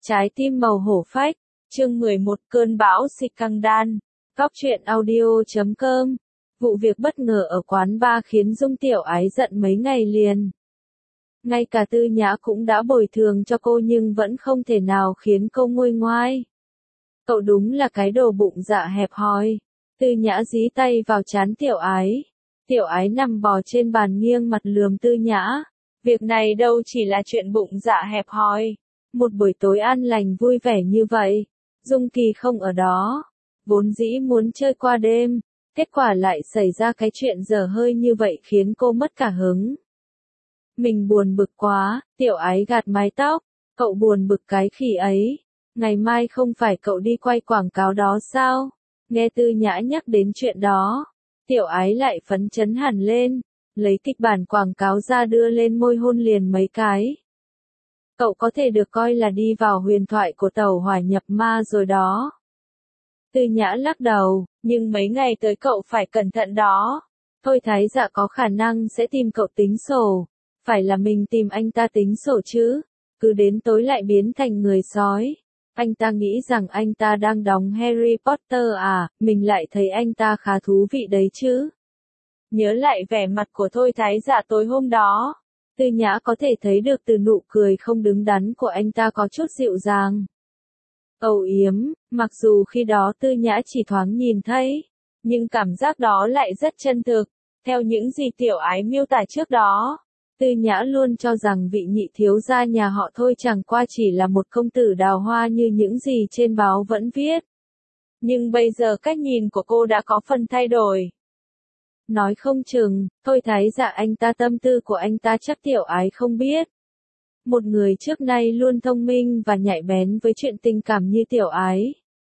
Trái tim màu hổ phách, chương 11 cơn bão Scandal, Cóc truyện audio.com. Vụ việc bất ngờ ở quán bar khiến Dung Tiểu Ái giận mấy ngày liền. Ngay cả Tư Nhã cũng đã bồi thường cho cô nhưng vẫn không thể nào khiến cô nguôi ngoai. Cậu đúng là cái đồ bụng dạ hẹp hòi. Tư Nhã dí tay vào trán Tiểu Ái. Tiểu Ái nằm bò trên bàn nghiêng mặt lườm Tư Nhã. Việc này đâu chỉ là chuyện bụng dạ hẹp hòi. Một buổi tối an lành vui vẻ như vậy, Dung Kỳ không ở đó. Vốn dĩ muốn chơi qua đêm, kết quả lại xảy ra cái chuyện dở hơi như vậy khiến cô mất cả hứng. Mình buồn bực quá, Tiểu Ái gạt mái tóc, cậu buồn bực cái khỉ ấy. Ngày mai không phải cậu đi quay quảng cáo đó sao? Nghe Tư Nhã nhắc đến chuyện đó, Tiểu Ái lại phấn chấn hẳn lên, lấy kịch bản quảng cáo ra đưa lên môi hôn liền mấy cái. Cậu có thể được coi là đi vào huyền thoại của tàu hỏa nhập ma rồi đó. Tư Nhã lắc đầu, nhưng mấy ngày tới cậu phải cẩn thận đó. Thôi Thái Dạ có khả năng sẽ tìm cậu tính sổ. Phải là mình tìm anh ta tính sổ chứ. Cứ đến tối lại biến thành người sói. Anh ta nghĩ rằng anh ta đang đóng Harry Potter à, mình lại thấy anh ta khá thú vị đấy chứ. Nhớ lại vẻ mặt của Thôi Thái Dạ tối hôm đó. Tư Nhã có thể thấy được từ nụ cười không đứng đắn của anh ta có chút dịu dàng. Âu yếm, mặc dù khi đó Tư Nhã chỉ thoáng nhìn thấy, nhưng cảm giác đó lại rất chân thực. Theo những gì Tiểu Ái miêu tả trước đó, Tư Nhã luôn cho rằng vị nhị thiếu gia nhà họ Thôi chẳng qua chỉ là một công tử đào hoa như những gì trên báo vẫn viết. Nhưng bây giờ cách nhìn của cô đã có phần thay đổi. Nói không chừng, Thôi Thái Dạ anh ta tâm tư của anh ta chắc Tiểu Ái không biết. Một người trước nay luôn thông minh và nhạy bén với chuyện tình cảm như Tiểu Ái.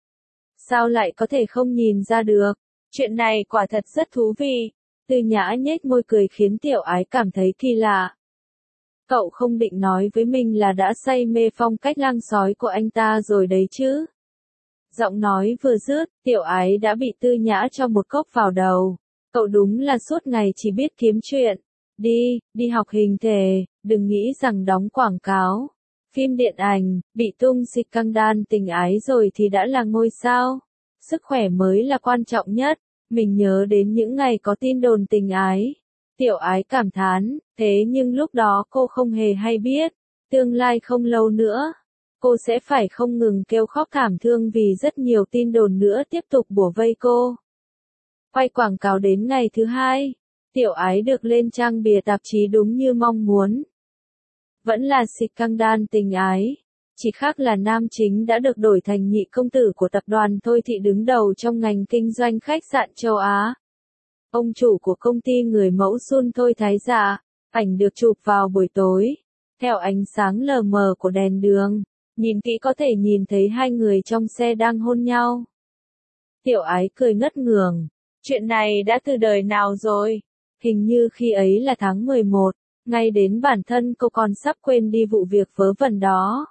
Sao lại có thể không nhìn ra được? Chuyện này quả thật rất thú vị. Tư Nhã nhếch môi cười khiến Tiểu Ái cảm thấy kỳ lạ. Cậu không định nói với mình là đã say mê phong cách lang sói của anh ta rồi đấy chứ? Giọng nói vừa dứt, Tiểu Ái đã bị Tư Nhã cho một cốc vào đầu. Cậu đúng là suốt ngày chỉ biết kiếm chuyện. Đi học hình thể, đừng nghĩ rằng đóng quảng cáo, phim điện ảnh, bị tung scandal tình ái rồi thì đã là ngôi sao. Sức khỏe mới là quan trọng nhất. Mình nhớ đến những ngày có tin đồn tình ái. Tiểu Ái cảm thán, thế nhưng lúc đó cô không hề hay biết. Tương lai không lâu nữa, cô sẽ phải không ngừng kêu khóc thảm thương vì rất nhiều tin đồn nữa tiếp tục bủa vây cô. Quay quảng cáo đến ngày thứ hai, Tiểu Ái được lên trang bìa tạp chí đúng như mong muốn. Vẫn là scandal tình ái, chỉ khác là nam chính đã được đổi thành nhị công tử của tập đoàn Thôi Thị đứng đầu trong ngành kinh doanh khách sạn châu Á. Ông chủ của công ty người mẫu Sun Thôi Thái Dạ, ảnh được chụp vào buổi tối, theo ánh sáng lờ mờ của đèn đường, nhìn kỹ có thể nhìn thấy hai người trong xe đang hôn nhau. Tiểu Ái cười ngất ngường. Chuyện này đã từ đời nào rồi? Hình như khi ấy là tháng 11, ngay đến bản thân cô còn sắp quên đi vụ việc vớ vẩn đó.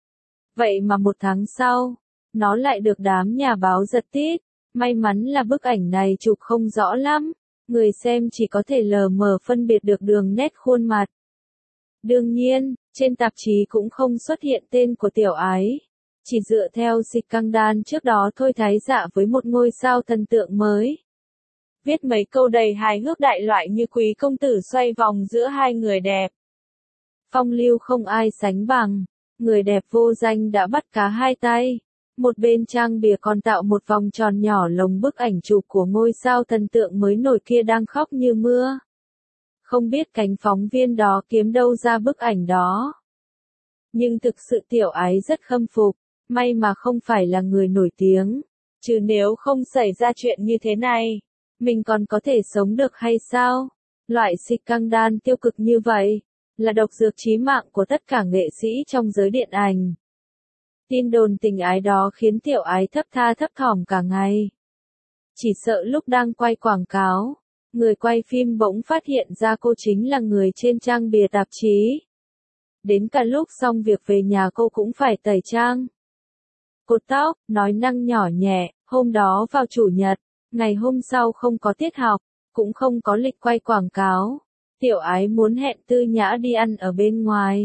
Vậy mà một tháng sau, nó lại được đám nhà báo giật tít. May mắn là bức ảnh này chụp không rõ lắm, người xem chỉ có thể lờ mờ phân biệt được đường nét khuôn mặt. Đương nhiên, trên tạp chí cũng không xuất hiện tên của Tiểu Ái. Chỉ dựa theo scandal trước đó Thôi Thái Dạ với một ngôi sao thần tượng mới. Viết mấy câu đầy hài hước đại loại như quý công tử xoay vòng giữa hai người đẹp. Phong lưu không ai sánh bằng, người đẹp vô danh đã bắt cá hai tay. Một bên trang bìa còn tạo một vòng tròn nhỏ lồng bức ảnh chụp của ngôi sao thần tượng mới nổi kia đang khóc như mưa. Không biết cánh phóng viên đó kiếm đâu ra bức ảnh đó. Nhưng thực sự Tiểu Ái rất khâm phục, may mà không phải là người nổi tiếng. Chứ nếu không xảy ra chuyện như thế này, mình còn có thể sống được hay sao? Loại scandal tiêu cực như vậy, là độc dược chí mạng của tất cả nghệ sĩ trong giới điện ảnh. Tin đồn tình ái đó khiến Tiểu Ái thấp tha thấp thỏm cả ngày. Chỉ sợ lúc đang quay quảng cáo, người quay phim bỗng phát hiện ra cô chính là người trên trang bìa tạp chí. Đến cả lúc xong việc về nhà cô cũng phải tẩy trang. Cột tóc, nói năng nhỏ nhẹ, hôm đó vào chủ nhật, ngày hôm sau không có tiết học, cũng không có lịch quay quảng cáo. Tiểu Ái muốn hẹn Tư Nhã đi ăn ở bên ngoài.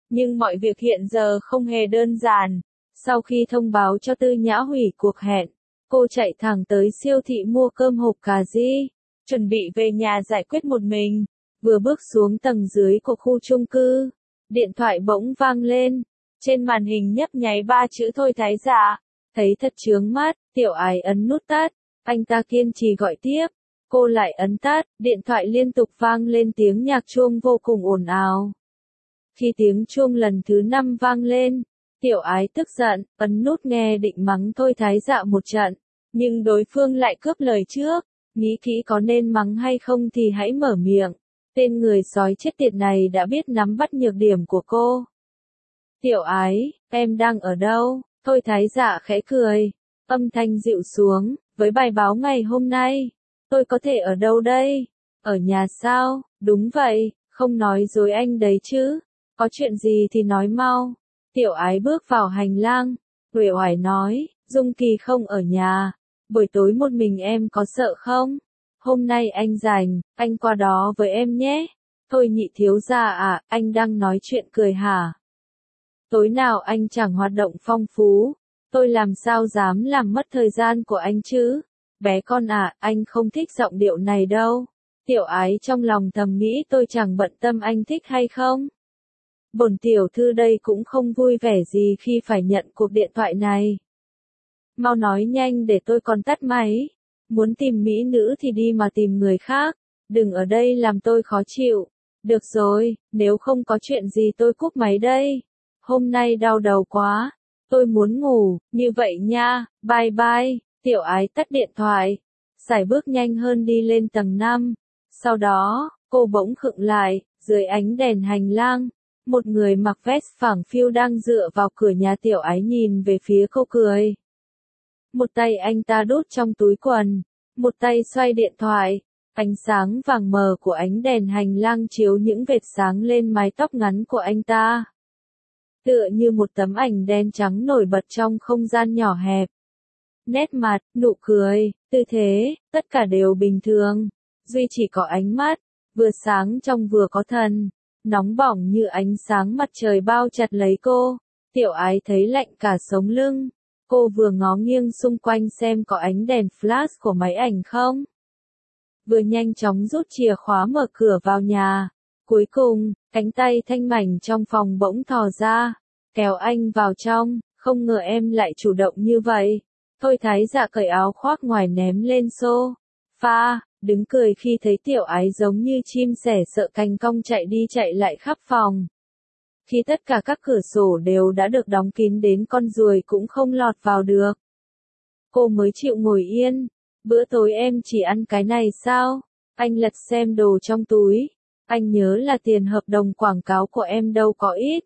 Nhưng mọi việc hiện giờ không hề đơn giản. Sau khi thông báo cho Tư Nhã hủy cuộc hẹn, cô chạy thẳng tới siêu thị mua cơm hộp cà ri, chuẩn bị về nhà giải quyết một mình. Vừa bước xuống tầng dưới của khu chung cư, điện thoại bỗng vang lên. Trên màn hình nhấp nháy 3 chữ Thôi Thái Dạ. Thấy thật chướng mắt, Tiểu Ái ấn nút tắt. Anh ta kiên trì gọi tiếp. Cô lại ấn tắt, điện thoại liên tục vang lên tiếng nhạc chuông vô cùng ồn ào. Khi tiếng chuông lần thứ 5 vang lên, Tiểu Ái tức giận, ấn nút nghe định mắng Thôi Thái Dạ một trận. Nhưng đối phương lại cướp lời trước. Nghĩ kỹ có nên mắng hay không thì hãy mở miệng. Tên người sói chết tiệt này đã biết nắm bắt nhược điểm của cô. Tiểu Ái, em đang ở đâu? Thôi Thái Dạ khẽ cười. Âm thanh dịu xuống, với bài báo ngày hôm nay. Tôi có thể ở đâu đây? Ở nhà sao? Đúng vậy, không nói dối anh đấy chứ. Có chuyện gì thì nói mau. Tiểu Ái bước vào hành lang. Uể oải nói, Dung Kỳ không ở nhà. Buổi tối một mình em có sợ không? Hôm nay anh rảnh, anh qua đó với em nhé. Thôi Nhị thiếu gia à, anh đang nói chuyện cười hả? Tối nào anh chẳng hoạt động phong phú. Tôi làm sao dám làm mất thời gian của anh chứ? Bé con à, anh không thích giọng điệu này đâu. Tiểu Ái trong lòng thầm nghĩ tôi chẳng bận tâm anh thích hay không. Bổn tiểu thư đây cũng không vui vẻ gì khi phải nhận cuộc điện thoại này. Mau nói nhanh để tôi còn tắt máy. Muốn tìm mỹ nữ thì đi mà tìm người khác. Đừng ở đây làm tôi khó chịu. Được rồi, nếu không có chuyện gì tôi cúp máy đây. Hôm nay đau đầu quá. Tôi muốn ngủ, như vậy nha, bye bye. Tiểu Ái tắt điện thoại. Sải bước nhanh hơn đi lên tầng 5. Sau đó, cô bỗng khựng lại, dưới ánh đèn hành lang. Một người mặc vest phẳng phiu đang dựa vào cửa nhà Tiểu Ái nhìn về phía cô cười. Một tay anh ta đút trong túi quần, một tay xoay điện thoại. Ánh sáng vàng mờ của ánh đèn hành lang chiếu những vệt sáng lên mái tóc ngắn của anh ta. Tựa như một tấm ảnh đen trắng nổi bật trong không gian nhỏ hẹp. Nét mặt, nụ cười, tư thế, tất cả đều bình thường. Duy chỉ có ánh mắt, vừa sáng trong vừa có thần, nóng bỏng như ánh sáng mặt trời bao chặt lấy cô. Tiểu Ái thấy lạnh cả sống lưng. Cô vừa ngó nghiêng xung quanh xem có ánh đèn flash của máy ảnh không. Vừa nhanh chóng rút chìa khóa mở cửa vào nhà. Cuối cùng, cánh tay thanh mảnh trong phòng bỗng thò ra, kéo anh vào trong. Không ngờ em lại chủ động như vậy. Thôi Thái Dạ cởi áo khoác ngoài ném lên sofa, đứng cười khi thấy Tiểu Ái giống như chim sẻ sợ cành cong chạy đi chạy lại khắp phòng. Khi tất cả các cửa sổ đều đã được đóng kín đến con ruồi cũng không lọt vào được. Cô mới chịu ngồi yên. Bữa tối em chỉ ăn cái này sao? Anh lật xem đồ trong túi. Anh nhớ là tiền hợp đồng quảng cáo của em đâu có ít.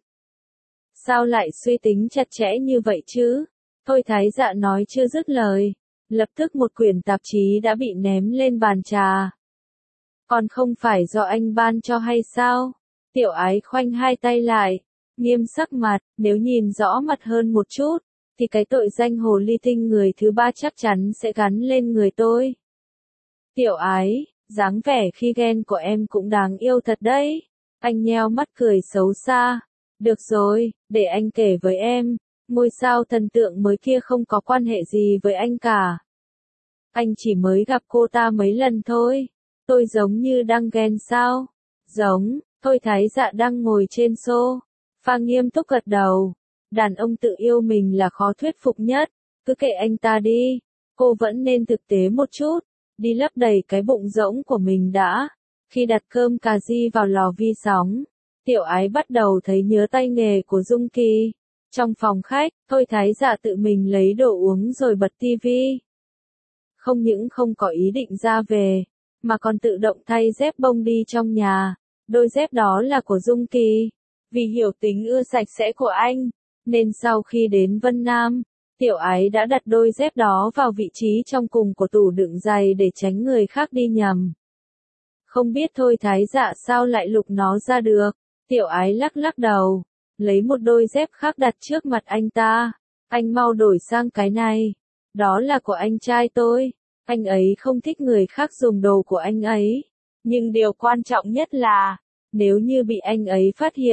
Sao lại suy tính chặt chẽ như vậy chứ? Thôi Thái Dạ nói chưa dứt lời. Lập tức một quyển tạp chí đã bị ném lên bàn trà. Còn không phải do anh ban cho hay sao? Tiểu Ái khoanh hai tay lại, nghiêm sắc mặt, nếu nhìn rõ mặt hơn một chút, thì cái tội danh hồ ly tinh người thứ ba chắc chắn sẽ gắn lên người tôi. Tiểu Ái, dáng vẻ khi ghen của em cũng đáng yêu thật đấy. Anh nheo mắt cười xấu xa. Được rồi, để anh kể với em, ngôi sao thần tượng mới kia không có quan hệ gì với anh cả. Anh chỉ mới gặp cô ta mấy lần thôi. Tôi giống như đang ghen sao? Giống. Thôi Thái Dạ đang ngồi trên sofa nghiêm túc gật đầu. Đàn ông tự yêu mình là khó thuyết phục nhất. Cứ kệ anh ta đi. Cô vẫn nên thực tế một chút. Đi lấp đầy cái bụng rỗng của mình đã. Khi đặt cơm cà ri vào lò vi sóng, Tiểu Ái bắt đầu thấy nhớ tay nghề của Dung Kỳ. Trong phòng khách, Thôi Thái Dạ tự mình lấy đồ uống rồi bật tivi. Không những không có ý định ra về, mà còn tự động thay dép bông đi trong nhà. Đôi dép đó là của Dung Kỳ. Vì hiểu tính ưa sạch sẽ của anh, nên sau khi đến Vân Nam, Tiểu Ái đã đặt đôi dép đó vào vị trí trong cùng của tủ đựng giày để tránh người khác đi nhầm. Không biết Thôi Thái Dạ sao lại lục nó ra được. Tiểu Ái lắc lắc đầu, lấy một đôi dép khác đặt trước mặt anh ta. Anh mau đổi sang cái này. Đó là của anh trai tôi. Anh ấy không thích người khác dùng đồ của anh ấy. Nhưng điều quan trọng nhất là, nếu như bị anh ấy phát hiện,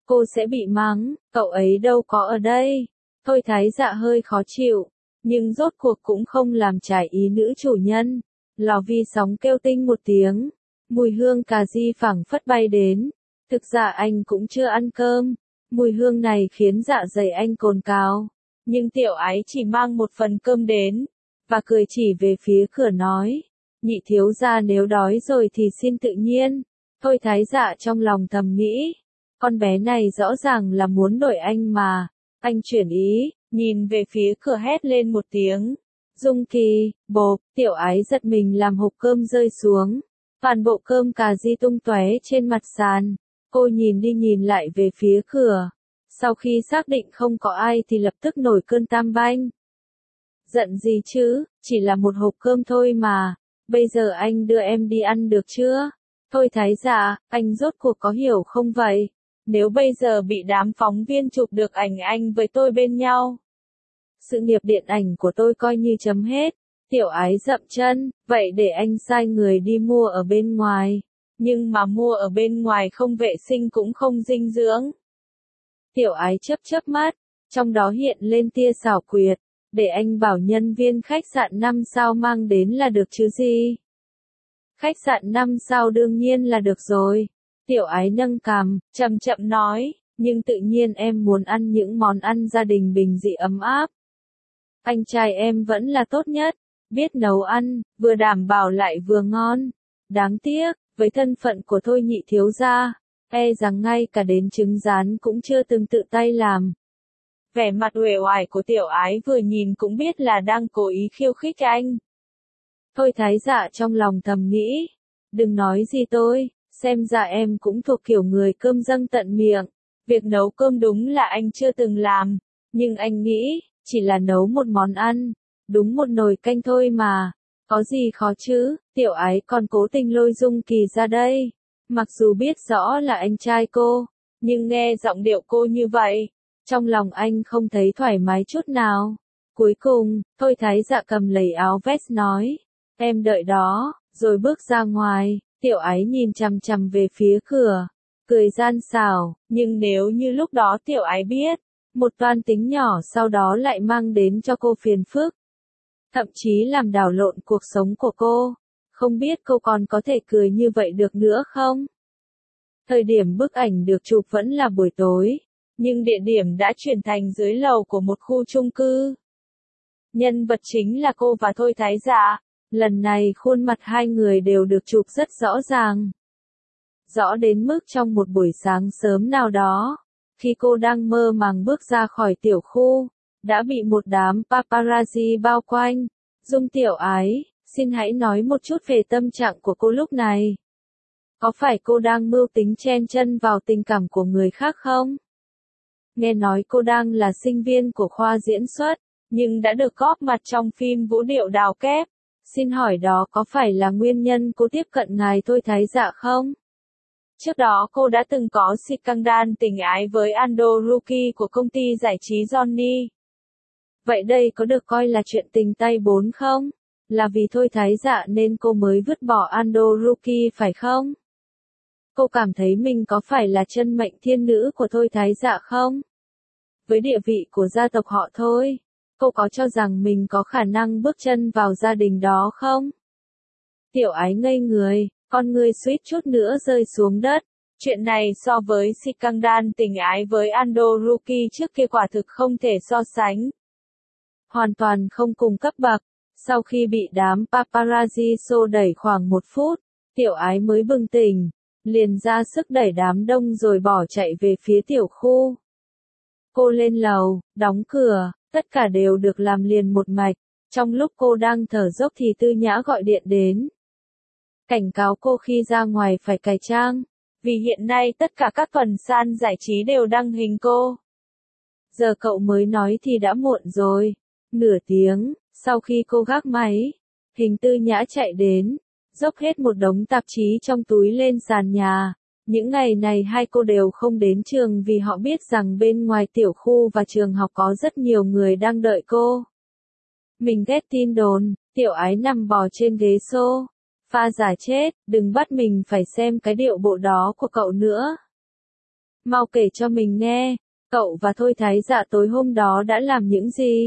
cô sẽ bị mắng, cậu ấy đâu có ở đây. Thôi Thái Dạ hơi khó chịu, nhưng rốt cuộc cũng không làm trái ý nữ chủ nhân. Lò vi sóng kêu tinh một tiếng, mùi hương cà ri phảng phất bay đến. Thực ra anh cũng chưa ăn cơm, mùi hương này khiến dạ dày anh cồn cào. Nhưng tiểu ái chỉ mang một phần cơm đến, và cười chỉ về phía cửa nói, nhị thiếu gia nếu đói rồi thì xin tự nhiên. Thôi Thái Dạ trong lòng thầm nghĩ, con bé này rõ ràng là muốn đổi anh mà. Anh chuyển ý, nhìn về phía cửa hét lên một tiếng. Dung Kỳ, bộp, tiểu ái giật mình làm hộp cơm rơi xuống. Toàn bộ cơm cà ri tung tóe trên mặt sàn. Cô nhìn đi nhìn lại về phía cửa. Sau khi xác định không có ai thì lập tức nổi cơn tam banh. Giận gì chứ, chỉ là một hộp cơm thôi mà. Bây giờ anh đưa em đi ăn được chưa? Thôi Thái Dạ, anh rốt cuộc có hiểu không vậy? Nếu bây giờ bị đám phóng viên chụp được ảnh anh với tôi bên nhau, sự nghiệp điện ảnh của tôi coi như chấm hết. Tiểu ái dậm chân, vậy để anh sai người đi mua ở bên ngoài. Nhưng mà mua ở bên ngoài không vệ sinh cũng không dinh dưỡng. Tiểu ái chớp chớp mắt, trong đó hiện lên tia xảo quyệt. Để anh bảo nhân viên khách sạn 5 sao mang đến là được chứ gì? Khách sạn 5 sao đương nhiên là được rồi. Tiểu ái nâng cằm, chậm chậm nói, nhưng tự nhiên em muốn ăn những món ăn gia đình bình dị ấm áp. Anh trai em vẫn là tốt nhất, biết nấu ăn, vừa đảm bảo lại vừa ngon. Đáng tiếc, với thân phận của Thôi nhị thiếu gia, e rằng ngay cả đến trứng rán cũng chưa từng tự tay làm. Vẻ mặt uể oải của tiểu ái vừa nhìn cũng biết là đang cố ý khiêu khích anh. Thôi Thái Dạ trong lòng thầm nghĩ, đừng nói gì tôi, xem ra em cũng thuộc kiểu người cơm dâng tận miệng. Việc nấu cơm đúng là anh chưa từng làm, nhưng anh nghĩ, chỉ là nấu một món ăn, đúng một nồi canh thôi mà, có gì khó chứ, tiểu ái còn cố tình lôi Dung Kỳ ra đây. Mặc dù biết rõ là anh trai cô, nhưng nghe giọng điệu cô như vậy, trong lòng anh không thấy thoải mái chút nào. Cuối cùng, Thôi Thái Dạ cầm lấy áo vest nói, em đợi đó, rồi bước ra ngoài. Tiểu ái nhìn chằm chằm về phía cửa, cười gian xảo, nhưng nếu như lúc đó tiểu ái biết, một toan tính nhỏ sau đó lại mang đến cho cô phiền phức, thậm chí làm đảo lộn cuộc sống của cô, không biết cô còn có thể cười như vậy được nữa không? Thời điểm bức ảnh được chụp vẫn là buổi tối, nhưng địa điểm đã chuyển thành dưới lầu của một khu chung cư. Nhân vật chính là cô và Thôi Thái Dạ. Lần này khuôn mặt hai người đều được chụp rất rõ ràng. Rõ đến mức trong một buổi sáng sớm nào đó, khi cô đang mơ màng bước ra khỏi tiểu khu, đã bị một đám paparazzi bao quanh. Dung tiểu ái, xin hãy nói một chút về tâm trạng của cô lúc này. Có phải cô đang mưu tính chen chân vào tình cảm của người khác không? Nghe nói cô đang là sinh viên của khoa diễn xuất, nhưng đã được góp mặt trong phim Vũ điệu đào kép. Xin hỏi đó có phải là nguyên nhân cô tiếp cận ngài Thôi Thái Dạ không? Trước đó cô đã từng có scandal tình ái với Ando Rookie của công ty giải trí Johnny. Vậy đây có được coi là chuyện tình tay bốn không? Là vì Thôi Thái Dạ nên cô mới vứt bỏ Ando Rookie phải không? Cô cảm thấy mình có phải là chân mệnh thiên nữ của Thôi Thái Dạ không? Với địa vị của gia tộc họ Thôi, cô có cho rằng mình có khả năng bước chân vào gia đình đó không? Tiểu ái ngây người, con người suýt chút nữa rơi xuống đất. Chuyện này so với scandal tình ái với Ando Rookie trước kia quả thực không thể so sánh. Hoàn toàn không cùng cấp bậc. Sau khi bị đám paparazzi xô đẩy khoảng 1 phút, tiểu ái mới bừng tỉnh, liền ra sức đẩy đám đông rồi bỏ chạy về phía tiểu khu. Cô lên lầu, đóng cửa, tất cả đều được làm liền một mạch. Trong lúc cô đang thở dốc thì Tư Nhã gọi điện đến. Cảnh cáo cô khi ra ngoài phải cải trang, vì hiện nay tất cả các tuần san giải trí đều đăng hình cô. Giờ cậu mới nói thì đã muộn rồi. Nửa tiếng, sau khi cô gác máy, hình Tư Nhã chạy đến, dốc hết một đống tạp chí trong túi lên sàn nhà. Những ngày này hai cô đều không đến trường vì họ biết rằng bên ngoài tiểu khu và trường học có rất nhiều người đang đợi cô. Mình ghét tin đồn, tiểu ái nằm bò trên ghế xô. Pha giả chết, đừng bắt mình phải xem cái điệu bộ đó của cậu nữa. Mau kể cho mình nghe, cậu và Thôi Thái Dạ tối hôm đó đã làm những gì?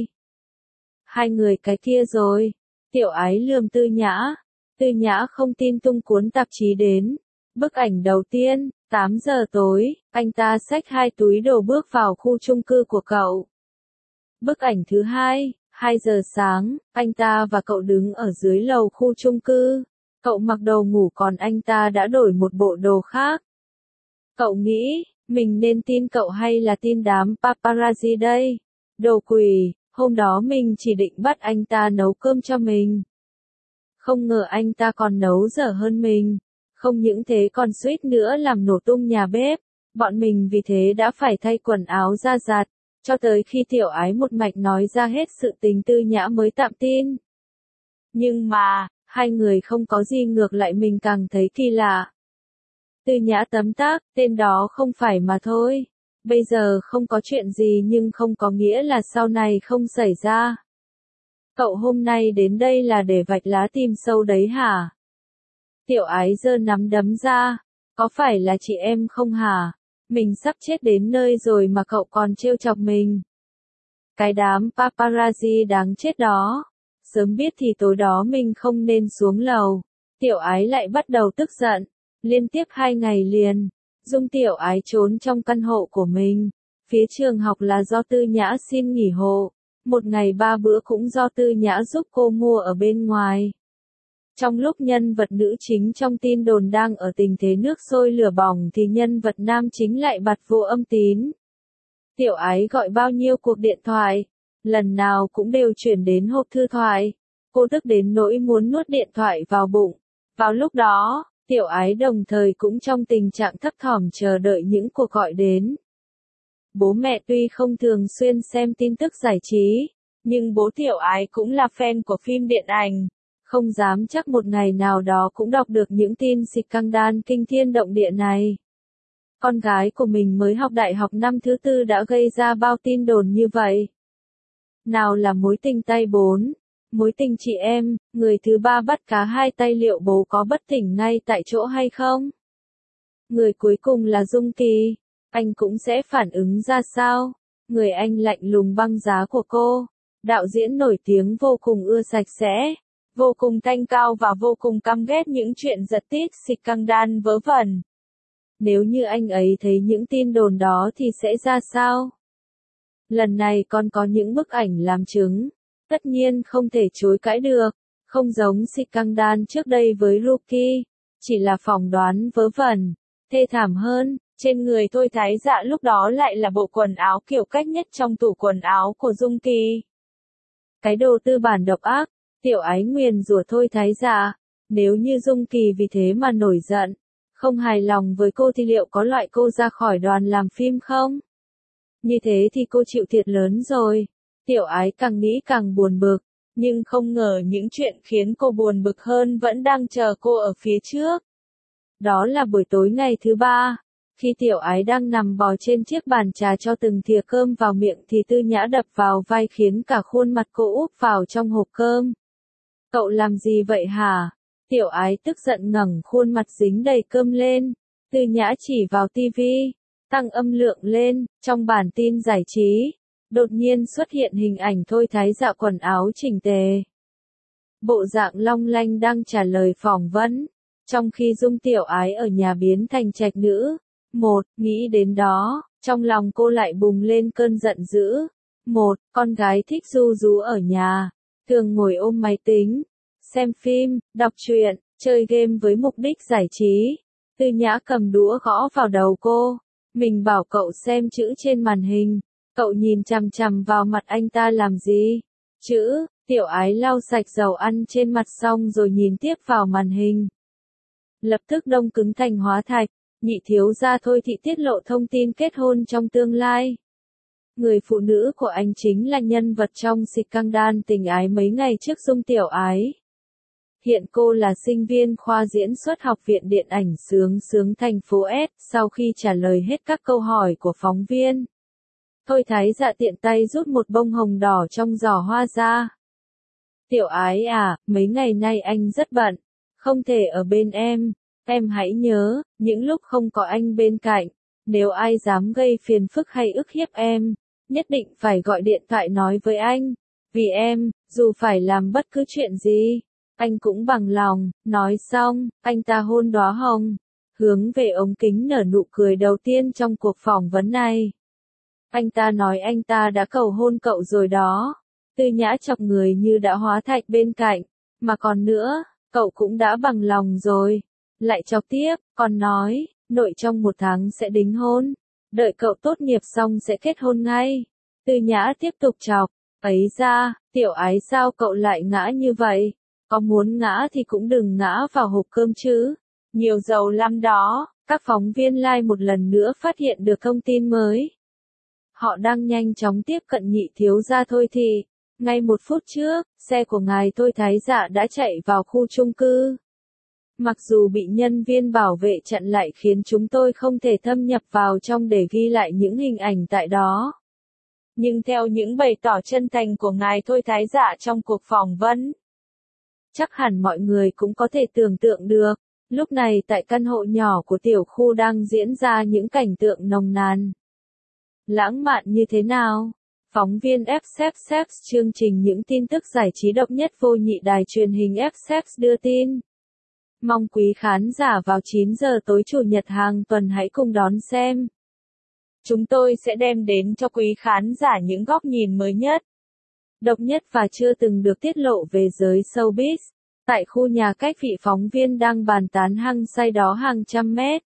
Hai người cái kia rồi. Tiểu Ái lườm Tư Nhã. Tư Nhã không tin tung cuốn tạp chí đến. Bức ảnh đầu tiên, 8 giờ tối, anh ta xách 2 túi đồ bước vào khu chung cư của cậu. Bức ảnh thứ hai, 2 giờ sáng, anh ta và cậu đứng ở dưới lầu khu chung cư. Cậu mặc đồ ngủ còn anh ta đã đổi một bộ đồ khác. Cậu nghĩ, mình nên tin cậu hay là tin đám paparazzi đây? Đồ quỷ, hôm đó mình chỉ định bắt anh ta nấu cơm cho mình. Không ngờ anh ta còn nấu dở hơn mình. Không những thế còn suýt nữa làm nổ tung nhà bếp. Bọn mình vì thế đã phải thay quần áo ra giặt. Cho tới khi Tiểu Ái một mạch nói ra hết sự tình, Tư Nhã mới tạm tin. Nhưng mà, hai người không có gì, ngược lại mình càng thấy kỳ lạ. Tư Nhã tấm tắc, tên đó không phải mà thôi. Bây giờ không có chuyện gì nhưng không có nghĩa là sau này không xảy ra. Cậu hôm nay đến đây là để vạch lá tìm sâu đấy hả? Tiểu Ái giơ nắm đấm ra. Có phải là chị em không hả? Mình sắp chết đến nơi rồi mà cậu còn trêu chọc mình. Cái đám paparazzi đáng chết đó. Sớm biết thì tối đó mình không nên xuống lầu. Tiểu Ái lại bắt đầu tức giận. Liên tiếp 2 ngày liền, Dung Tiểu Ái trốn trong căn hộ của mình. Phía trường học là do Tư Nhã xin nghỉ hộ. Một ngày 3 bữa cũng do Tư Nhã giúp cô mua ở bên ngoài. Trong lúc nhân vật nữ chính trong tin đồn đang ở tình thế nước sôi lửa bỏng thì nhân vật nam chính lại bặt vô âm tín. Tiểu Ái gọi bao nhiêu cuộc điện thoại, lần nào cũng đều chuyển đến hộp thư thoại. Cô tức đến nỗi muốn nuốt điện thoại vào bụng. Vào lúc đó, Tiểu Ái đồng thời cũng trong tình trạng thấp thỏm chờ đợi những cuộc gọi đến. Bố mẹ tuy không thường xuyên xem tin tức giải trí, nhưng bố Tiểu Ái cũng là fan của phim điện ảnh. Không dám chắc một ngày nào đó cũng đọc được những tin scandal kinh thiên động địa này. Con gái của mình mới học đại học năm thứ 4 đã gây ra bao tin đồn như vậy. Nào là mối tình tay 4, mối tình chị em, người thứ 3 bắt cá 2 tay, liệu bố có bất tỉnh ngay tại chỗ hay không? Người cuối cùng là Dung Kỳ, anh cũng sẽ phản ứng ra sao? Người anh lạnh lùng băng giá của cô, đạo diễn nổi tiếng vô cùng ưa sạch sẽ, vô cùng thanh cao và vô cùng căm ghét những chuyện giật tít scandal vớ vẩn. Nếu như anh ấy thấy những tin đồn đó thì sẽ ra sao? Lần này còn có những bức ảnh làm chứng. Tất nhiên không thể chối cãi được. Không giống scandal trước đây với Rookie. Chỉ là phỏng đoán vớ vẩn. Thê thảm hơn, trên người Thôi Thái Dạ lúc đó lại là bộ quần áo kiểu cách nhất trong tủ quần áo của Dung Kỳ. Cái đồ tư bản độc ác. Tiểu Ái nguyền rủa Thôi Thái Dạ. Nếu như Dung Kỳ vì thế mà nổi giận, không hài lòng với cô thì liệu có loại cô ra khỏi đoàn làm phim không? Như thế thì cô chịu thiệt lớn rồi. Tiểu Ái càng nghĩ càng buồn bực, nhưng không ngờ những chuyện khiến cô buồn bực hơn vẫn đang chờ cô ở phía trước. Đó là buổi tối ngày thứ 3, khi Tiểu Ái đang nằm bò trên chiếc bàn trà cho từng thìa cơm vào miệng thì Tư Nhã đập vào vai khiến cả khuôn mặt cô úp vào trong hộp cơm. Cậu làm gì vậy hả? Tiểu Ái tức giận ngẩng khuôn mặt dính đầy cơm lên. Tư Nhã chỉ vào tivi, tăng âm lượng lên. Trong bản tin giải trí, đột nhiên xuất hiện hình ảnh Thôi Thái Dạ quần áo chỉnh tề, bộ dạng long lanh đang trả lời phỏng vấn, trong khi Dung Tiểu Ái ở nhà biến thành trạch nữ. Nghĩ đến đó, trong lòng cô lại bùng lên cơn giận dữ. Con gái thích ru rú ở nhà, thường ngồi ôm máy tính, xem phim, đọc truyện, chơi game với mục đích giải trí. Tư Nhã cầm đũa gõ vào đầu cô. Mình bảo cậu xem chữ trên màn hình. Cậu nhìn chằm chằm vào mặt anh ta làm gì? Chữ. Tiểu Ái lau sạch dầu ăn trên mặt xong rồi nhìn tiếp vào màn hình. Lập tức đông cứng thành hóa thạch. Nhị thiếu gia Thôi Thị tiết lộ thông tin kết hôn trong tương lai. Người phụ nữ của anh chính là nhân vật trong scandal tình ái mấy ngày trước Dung Tiểu Ái. Hiện cô là sinh viên khoa diễn xuất Học viện Điện ảnh Sướng thành phố S. Sau khi trả lời hết các câu hỏi của phóng viên, Thôi Thái Dạ tiện tay rút một bông hồng đỏ trong giỏ hoa ra. Tiểu Ái à, mấy ngày nay anh rất bận, không thể ở bên em hãy nhớ, những lúc không có anh bên cạnh, Nếu ai dám gây phiền phức hay ức hiếp em, nhất định phải gọi điện thoại nói với anh. Vì em, dù phải làm bất cứ chuyện gì, anh cũng bằng lòng. Nói xong, anh ta hôn đóa hồng, hướng về ống kính nở nụ cười đầu tiên trong cuộc phỏng vấn này. Anh ta nói anh ta đã cầu hôn cậu rồi đó. Tư Nhã chọc người như đã hóa thạch bên cạnh. Mà còn nữa, cậu cũng đã bằng lòng rồi. Lại chọc tiếp, còn nói, nội trong 1 tháng sẽ đính hôn. Đợi cậu tốt nghiệp xong sẽ kết hôn ngay. Tư Nhã tiếp tục chọc, ấy ra, Tiểu Ái sao cậu lại ngã như vậy? Có muốn ngã thì cũng đừng ngã vào hộp cơm chứ. Nhiều dầu lắm đó. Các phóng viên like một lần nữa phát hiện được thông tin mới. Họ đang nhanh chóng tiếp cận Nhị thiếu gia Thôi Thị. Ngay 1 phút trước, xe của ngài Thôi Thái Dạ đã chạy vào khu chung cư. Mặc dù bị nhân viên bảo vệ chặn lại khiến chúng tôi không thể thâm nhập vào trong để ghi lại những hình ảnh tại đó. Nhưng theo những bày tỏ chân thành của ngài Thôi Thái Dạ trong cuộc phỏng vấn, chắc hẳn mọi người cũng có thể tưởng tượng được, lúc này tại căn hộ nhỏ của tiểu khu đang diễn ra những cảnh tượng nồng nàn. Lãng mạn như thế nào? Phóng viên FXX chương trình những tin tức giải trí độc nhất vô nhị đài truyền hình FXX đưa tin. Mong quý khán giả vào 9 giờ tối Chủ nhật hàng tuần hãy cùng đón xem. Chúng tôi sẽ đem đến cho quý khán giả những góc nhìn mới nhất, độc nhất và chưa từng được tiết lộ về giới showbiz. Tại khu nhà cách vị phóng viên đang bàn tán hăng say đó hàng trăm mét.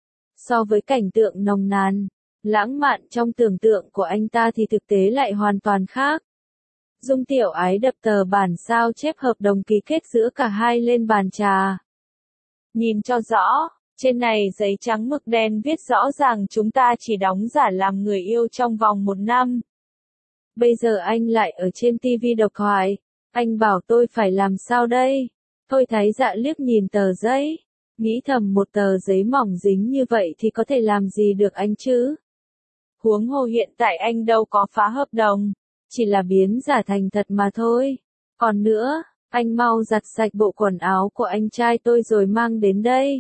So với cảnh tượng nồng nàn, lãng mạn trong tưởng tượng của anh ta thì thực tế lại hoàn toàn khác. Dung Tiểu Ái đập tờ bản sao chép hợp đồng ký kết giữa cả hai lên bàn trà. Nhìn cho rõ, trên này giấy trắng mực đen viết rõ ràng chúng ta chỉ đóng giả làm người yêu trong vòng 1 năm. Bây giờ anh lại ở trên TV độc thoại, anh bảo tôi phải làm sao đây? Thôi Thái Dạ liếc nhìn tờ giấy, nghĩ thầm một tờ giấy mỏng dính như vậy thì có thể làm gì được anh chứ? Huống hồ hiện tại anh đâu có phá hợp đồng, chỉ là biến giả thành thật mà thôi. Còn nữa, anh mau giặt sạch bộ quần áo của anh trai tôi rồi mang đến đây.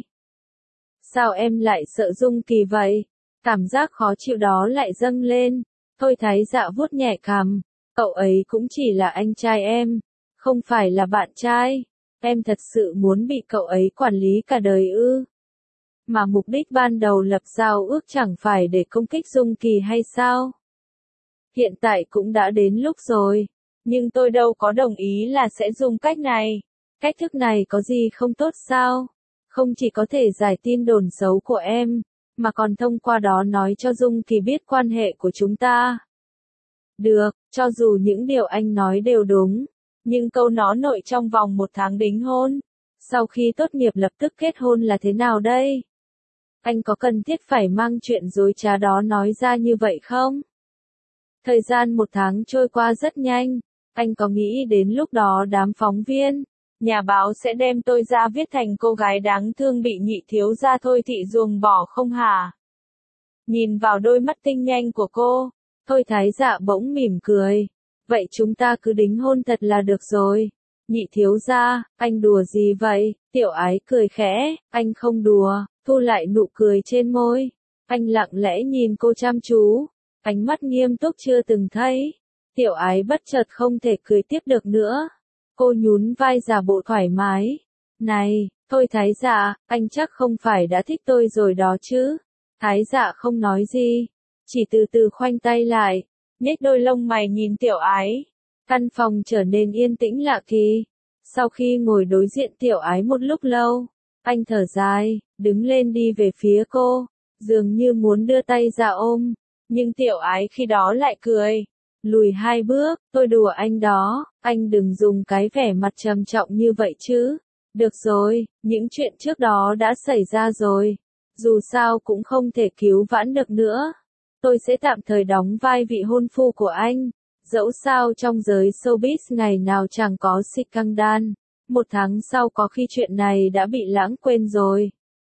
Sao em lại sợ Dung Kỳ vậy? Cảm giác khó chịu đó lại dâng lên. Thôi Thái Dạ vuốt nhẹ cằm, cậu ấy cũng chỉ là anh trai em, không phải là bạn trai. Em thật sự muốn bị cậu ấy quản lý cả đời ư? Mà mục đích ban đầu lập giao ước chẳng phải để công kích Dung Kỳ hay sao? Hiện tại cũng đã đến lúc rồi, nhưng tôi đâu có đồng ý là sẽ dùng cách này. Cách thức này có gì không tốt sao? Không chỉ có thể giải tin đồn xấu của em, mà còn thông qua đó nói cho Dung Kỳ biết quan hệ của chúng ta. Được, cho dù những điều anh nói đều đúng, nhưng câu nó nội trong vòng 1 tháng đính hôn, sau khi tốt nghiệp lập tức kết hôn là thế nào đây? Anh có cần thiết phải mang chuyện dối trá đó nói ra như vậy không? Thời gian 1 tháng trôi qua rất nhanh, anh có nghĩ đến lúc đó đám phóng viên, nhà báo sẽ đem tôi ra viết thành cô gái đáng thương bị Nhị thiếu gia Thôi Thị ruồng bỏ không hả? Nhìn vào đôi mắt tinh nhanh của cô, Thôi Thái Dạ bỗng mỉm cười. Vậy chúng ta cứ đính hôn thật là được rồi. Nhị thiếu gia, anh đùa gì vậy? Tiểu Ái cười khẽ, anh không đùa, thu lại nụ cười trên môi. Anh lặng lẽ nhìn cô chăm chú, ánh mắt nghiêm túc chưa từng thấy. Tiểu Ái bất chợt không thể cười tiếp được nữa. Cô nhún vai giả bộ thoải mái. Này, Thôi Thái Dạ, anh chắc không phải đã thích tôi rồi đó chứ? Thái Dạ không nói gì, chỉ từ từ khoanh tay lại, nhếch đôi lông mày nhìn Tiểu Ái. Căn phòng trở nên yên tĩnh lạ kỳ. Sau khi ngồi đối diện Tiểu Ái một lúc lâu, anh thở dài, đứng lên đi về phía cô, dường như muốn đưa tay ra ôm, nhưng Tiểu Ái khi đó lại cười. Lùi 2 bước, tôi đùa anh đó, anh đừng dùng cái vẻ mặt trầm trọng như vậy chứ. Được rồi, những chuyện trước đó đã xảy ra rồi. Dù sao cũng không thể cứu vãn được nữa. Tôi sẽ tạm thời đóng vai vị hôn phu của anh. Dẫu sao trong giới showbiz ngày nào chẳng có scandal. 1 tháng sau có khi chuyện này đã bị lãng quên rồi.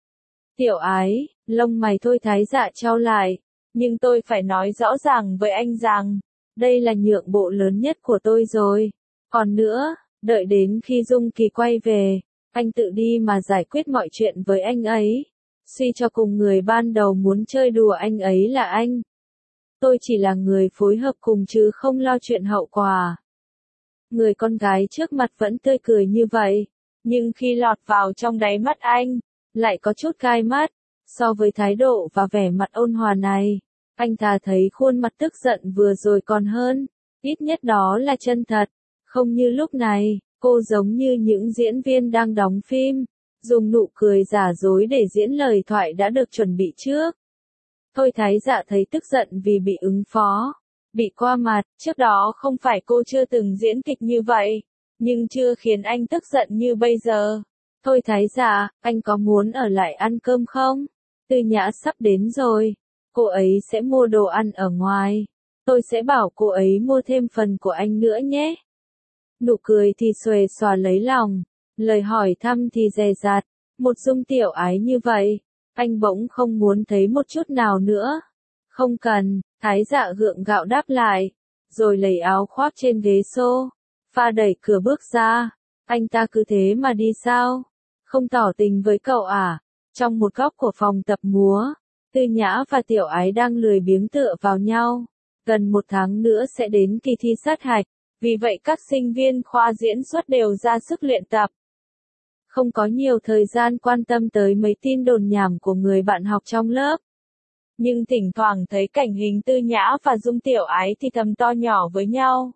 Tiểu Ái, lông mày Thôi Thái Dạ chau lại. Nhưng tôi phải nói rõ ràng với anh rằng, đây là nhượng bộ lớn nhất của tôi rồi. Còn nữa, đợi đến khi Dung Kỳ quay về, anh tự đi mà giải quyết mọi chuyện với anh ấy. Suy cho cùng người ban đầu muốn chơi đùa anh ấy là anh. Tôi chỉ là người phối hợp cùng chứ không lo chuyện hậu quả. Người con gái trước mặt vẫn tươi cười như vậy, nhưng khi lọt vào trong đáy mắt anh, lại có chút gai mắt. So với thái độ và vẻ mặt ôn hòa này, anh ta thấy khuôn mặt tức giận vừa rồi còn hơn, ít nhất đó là chân thật, không như lúc này, cô giống như những diễn viên đang đóng phim, dùng nụ cười giả dối để diễn lời thoại đã được chuẩn bị trước. Thôi Thái Dạ thấy tức giận vì bị ứng phó, bị qua mặt, trước đó không phải cô chưa từng diễn kịch như vậy, nhưng chưa khiến anh tức giận như bây giờ. Thôi Thái Dạ, anh có muốn ở lại ăn cơm không? Tư Nhã sắp đến rồi, cô ấy sẽ mua đồ ăn ở ngoài, tôi sẽ bảo cô ấy mua thêm phần của anh nữa nhé. Nụ cười thì xuề xòa lấy lòng, lời hỏi thăm thì dè dặt, một Dung Tiểu Ái như vậy, anh bỗng không muốn thấy một chút nào nữa. Không cần, Thái Dạ gượng gạo đáp lại, rồi lấy áo khoác trên ghế sofa đẩy cửa bước ra. Anh ta cứ thế mà đi sao? Không tỏ tình với cậu à? Trong một góc của phòng tập múa, Tư Nhã và Tiểu Ái đang lười biếng tựa vào nhau. Gần 1 tháng nữa sẽ đến kỳ thi sát hạch, vì vậy các sinh viên khoa diễn xuất đều ra sức luyện tập. Không có nhiều thời gian quan tâm tới mấy tin đồn nhảm của người bạn học trong lớp. Nhưng thỉnh thoảng thấy cảnh hình Tư Nhã và Dung Tiểu Ái thì thầm to nhỏ với nhau.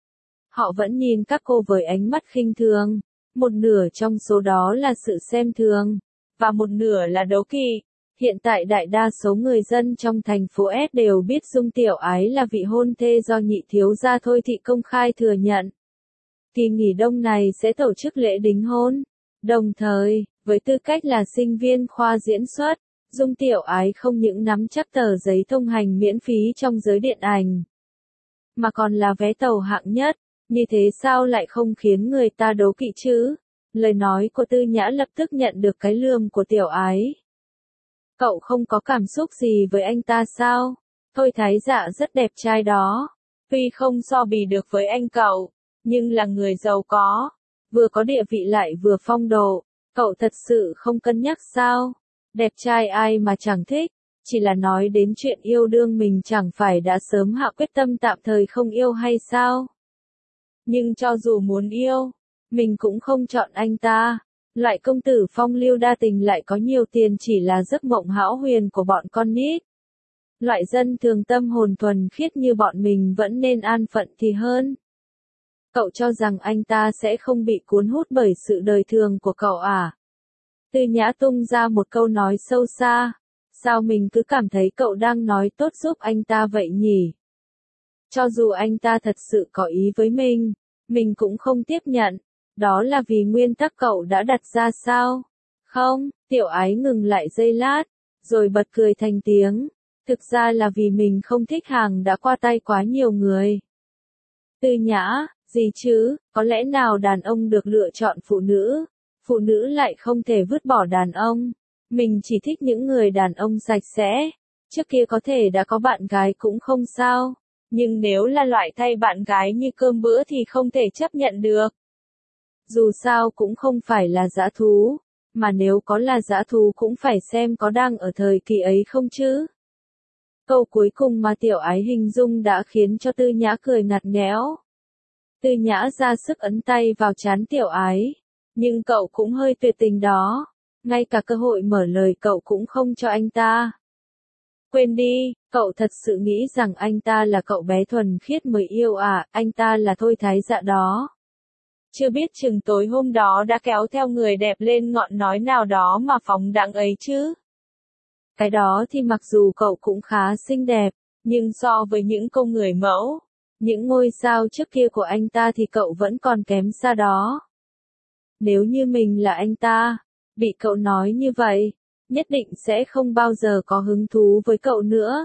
Họ vẫn nhìn các cô với ánh mắt khinh thường, một nửa trong số đó là sự xem thường, và một nửa là đố kỵ. Hiện tại đại đa số người dân trong thành phố S đều biết Dung Tiểu Ái là vị hôn thê do nhị thiếu gia Thôi Thị công khai thừa nhận. Kỳ nghỉ đông này sẽ tổ chức lễ đính hôn. Đồng thời, với tư cách là sinh viên khoa diễn xuất, Dung Tiểu Ái không những nắm chắc tờ giấy thông hành miễn phí trong giới điện ảnh, mà còn là vé tàu hạng nhất. Như thế sao lại không khiến người ta đố kỵ chứ? Lời nói của Tư Nhã lập tức nhận được cái lườm của Tiểu Ái. Cậu không có cảm xúc gì với anh ta sao? Thôi Thái Dạ rất đẹp trai đó. Tuy không so bì được với anh cậu, nhưng là người giàu có. Vừa có địa vị lại vừa phong độ. Cậu thật sự không cân nhắc sao? Đẹp trai ai mà chẳng thích. Chỉ là nói đến chuyện yêu đương mình chẳng phải đã sớm hạ quyết tâm tạm thời không yêu hay sao? Nhưng cho dù muốn yêu, mình cũng không chọn anh ta. Loại công tử phong lưu đa tình lại có nhiều tiền chỉ là giấc mộng hão huyền của bọn con nít. Loại dân thường tâm hồn thuần khiết như bọn mình vẫn nên an phận thì hơn. Cậu cho rằng anh ta sẽ không bị cuốn hút bởi sự đời thường của cậu à? Tư Nhã tung ra một câu nói sâu xa. Sao mình cứ cảm thấy cậu đang nói tốt giúp anh ta vậy nhỉ? Cho dù anh ta thật sự có ý với mình cũng không tiếp nhận. Đó là vì nguyên tắc cậu đã đặt ra sao? Không, Tiểu Ái ngừng lại giây lát, rồi bật cười thành tiếng. Thực ra là vì mình không thích hàng đã qua tay quá nhiều người. Tư Nhã, gì chứ, có lẽ nào đàn ông được lựa chọn phụ nữ lại không thể vứt bỏ đàn ông. Mình chỉ thích những người đàn ông sạch sẽ. Trước kia có thể đã có bạn gái cũng không sao. Nhưng nếu là loại thay bạn gái như cơm bữa thì không thể chấp nhận được. Dù sao cũng không phải là dã thú, mà nếu có là dã thú cũng phải xem có đang ở thời kỳ ấy không chứ. Câu cuối cùng mà Tiểu Ái hình dung đã khiến cho Tư Nhã cười ngặt nghẽo. Tư Nhã ra sức ấn tay vào trán Tiểu Ái, nhưng cậu cũng hơi tuyệt tình đó, ngay cả cơ hội mở lời cậu cũng không cho anh ta. Quên đi, cậu thật sự nghĩ rằng anh ta là cậu bé thuần khiết mới yêu à, anh ta là Thôi Thái Dạ đó. Chưa biết chừng tối hôm đó đã kéo theo người đẹp lên ngọn nói nào đó mà phóng đãng ấy chứ. Cái đó thì mặc dù cậu cũng khá xinh đẹp, nhưng so với những cô người mẫu, những ngôi sao trước kia của anh ta thì cậu vẫn còn kém xa đó. Nếu như mình là anh ta, bị cậu nói như vậy, nhất định sẽ không bao giờ có hứng thú với cậu nữa.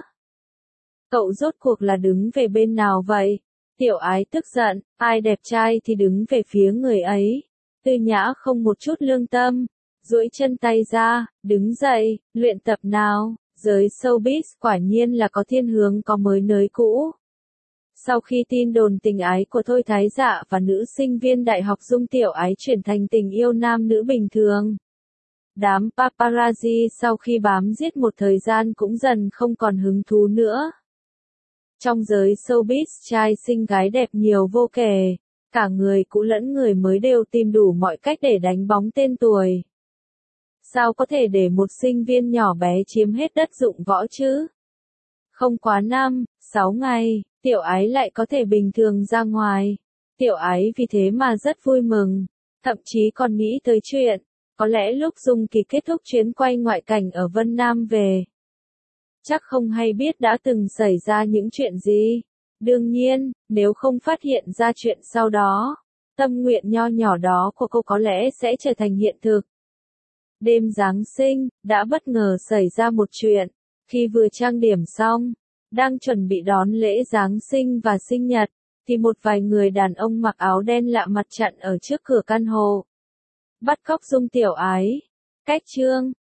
Cậu rốt cuộc là đứng về bên nào vậy? Tiểu Ái tức giận, ai đẹp trai thì đứng về phía người ấy. Tư Nhã không một chút lương tâm, duỗi chân tay ra, đứng dậy, luyện tập nào. Giới showbiz quả nhiên là có thiên hướng có mới nới cũ. Sau khi tin đồn tình ái của Thôi Thái Dạ và nữ sinh viên đại học Dung Tiểu Ái chuyển thành tình yêu nam nữ bình thường, Đám paparazzi sau khi bám giết một thời gian cũng dần không còn hứng thú nữa. Trong giới showbiz, trai xinh gái đẹp nhiều vô kể, cả người cũ lẫn người mới đều tìm đủ mọi cách để đánh bóng tên tuổi. Sao có thể để một sinh viên nhỏ bé chiếm hết đất dụng võ chứ? Không quá 5-6 ngày, Tiểu Ái lại có thể bình thường ra ngoài. Tiểu Ái vì thế mà rất vui mừng, thậm chí còn nghĩ tới chuyện, có lẽ lúc Dung Kỳ kết thúc chuyến quay ngoại cảnh ở Vân Nam về, chắc không hay biết đã từng xảy ra những chuyện gì. Đương nhiên, nếu không phát hiện ra chuyện sau đó, tâm nguyện nho nhỏ đó của cô có lẽ sẽ trở thành hiện thực. Đêm Giáng sinh, đã bất ngờ xảy ra một chuyện. Khi vừa trang điểm xong, đang chuẩn bị đón lễ Giáng sinh và sinh nhật, thì một vài người đàn ông mặc áo đen lạ mặt chặn ở trước cửa căn hộ. Bắt cóc Dung Tiểu Ái. Cách chương